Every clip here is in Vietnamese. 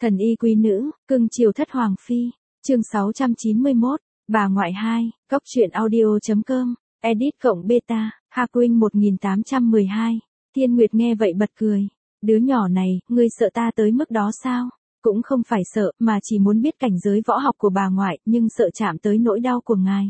Thần y quý nữ, cưng chiều thất hoàng phi. Chương 691, bà ngoại 2, góc truyện audio.com, edit cộng beta, Hakwing 1812. Thiên Nguyệt nghe vậy bật cười. Đứa nhỏ này, ngươi sợ ta tới mức đó sao? Cũng không phải sợ, mà chỉ muốn biết cảnh giới võ học của bà ngoại, nhưng sợ chạm tới nỗi đau của ngài.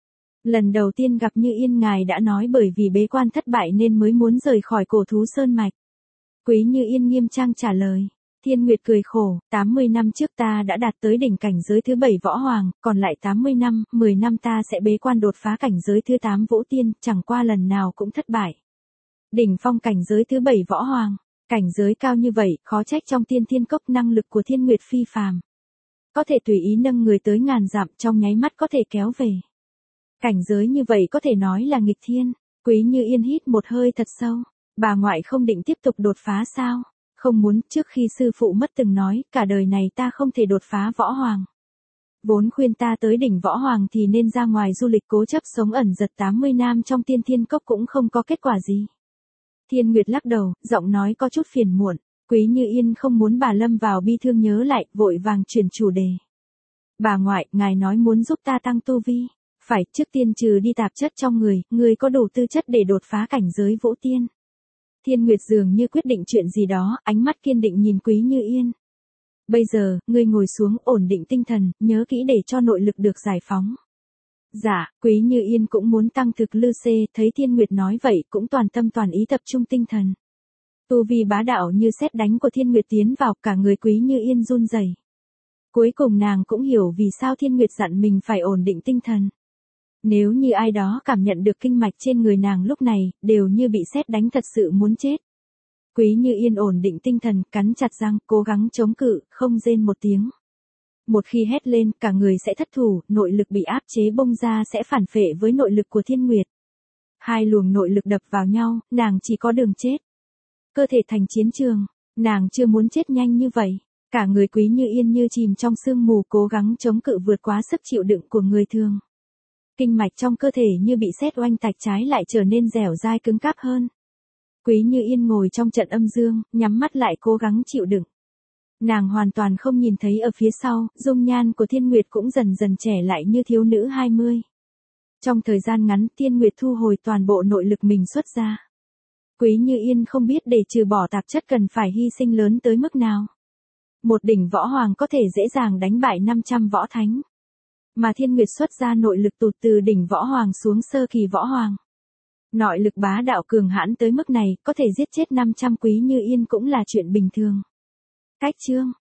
Lần đầu tiên gặp Như Yên, ngài đã nói bởi vì bế quan thất bại nên mới muốn rời khỏi Cổ Thú Sơn Mạch. Quý Như Yên nghiêm trang trả lời. Thiên Nguyệt cười khổ, 80 năm trước ta đã đạt tới đỉnh cảnh giới thứ 7 võ hoàng, còn lại 80 năm, 10 năm ta sẽ bế quan đột phá cảnh giới thứ 8 vũ tiên, chẳng qua lần nào cũng thất bại. Đỉnh phong cảnh giới thứ 7 võ hoàng, cảnh giới cao như vậy, khó trách trong Tiên Thiên Cốc năng lực của Thiên Nguyệt phi phàm. Có thể tùy ý nâng người tới ngàn dặm, trong nháy mắt có thể kéo về. Cảnh giới như vậy có thể nói là nghịch thiên. Quý Như Yên hít một hơi thật sâu. Bà ngoại không định tiếp tục đột phá sao? Không muốn, trước khi sư phụ mất từng nói, cả đời này ta không thể đột phá võ hoàng. Vốn khuyên ta tới đỉnh võ hoàng thì nên ra ngoài du lịch, cố chấp sống ẩn giật 80 năm trong Tiên Thiên Cốc cũng không có kết quả gì. Thiên Nguyệt lắc đầu, giọng nói có chút phiền muộn. Quý Như Yên không muốn bà lâm vào bi thương nhớ lại, vội vàng chuyển chủ đề. Bà ngoại, ngài nói muốn giúp ta tăng tu vi. Phải, trước tiên trừ đi tạp chất trong người có đủ tư chất để đột phá cảnh giới vũ tiên. Thiên Nguyệt dường như quyết định chuyện gì đó, ánh mắt kiên định nhìn Quý Như Yên. Bây giờ, ngươi ngồi xuống, ổn định tinh thần, nhớ kỹ để cho nội lực được giải phóng. Dạ, Quý Như Yên cũng muốn tăng thực lư xê, thấy Thiên Nguyệt nói vậy cũng toàn tâm toàn ý tập trung tinh thần. Tu vi bá đạo như sét đánh của Thiên Nguyệt tiến vào, cả người Quý Như Yên run rẩy. Cuối cùng nàng cũng hiểu vì sao Thiên Nguyệt dặn mình phải ổn định tinh thần. Nếu như ai đó cảm nhận được kinh mạch trên người nàng lúc này, đều như bị sét đánh thật sự muốn chết. Quý Như Yên ổn định tinh thần, cắn chặt răng, cố gắng chống cự, không rên một tiếng. Một khi hét lên, cả người sẽ thất thủ, nội lực bị áp chế bung ra sẽ phản phệ với nội lực của Thiên Nguyệt. Hai luồng nội lực đập vào nhau, nàng chỉ có đường chết. Cơ thể thành chiến trường, nàng chưa muốn chết nhanh như vậy. Cả người Quý Như Yên như chìm trong sương mù, cố gắng chống cự vượt quá sức chịu đựng của người thường. Kinh mạch trong cơ thể như bị sét oanh tạch, trái lại trở nên dẻo dai cứng cáp hơn. Quý Như Yên ngồi trong trận âm dương, nhắm mắt lại cố gắng chịu đựng. Nàng hoàn toàn không nhìn thấy ở phía sau, dung nhan của Thiên Nguyệt cũng dần dần trẻ lại như thiếu nữ 20. Trong thời gian ngắn, Thiên Nguyệt thu hồi toàn bộ nội lực mình xuất ra. Quý Như Yên không biết để trừ bỏ tạp chất cần phải hy sinh lớn tới mức nào. Một đỉnh võ hoàng có thể dễ dàng đánh bại 500 võ thánh. Mà Thiên Nguyệt xuất ra nội lực tụt từ đỉnh võ hoàng xuống sơ kỳ võ hoàng. Nội lực bá đạo cường hãn tới mức này, có thể giết chết 500 Quý Như Yên cũng là chuyện bình thường. Cách chương,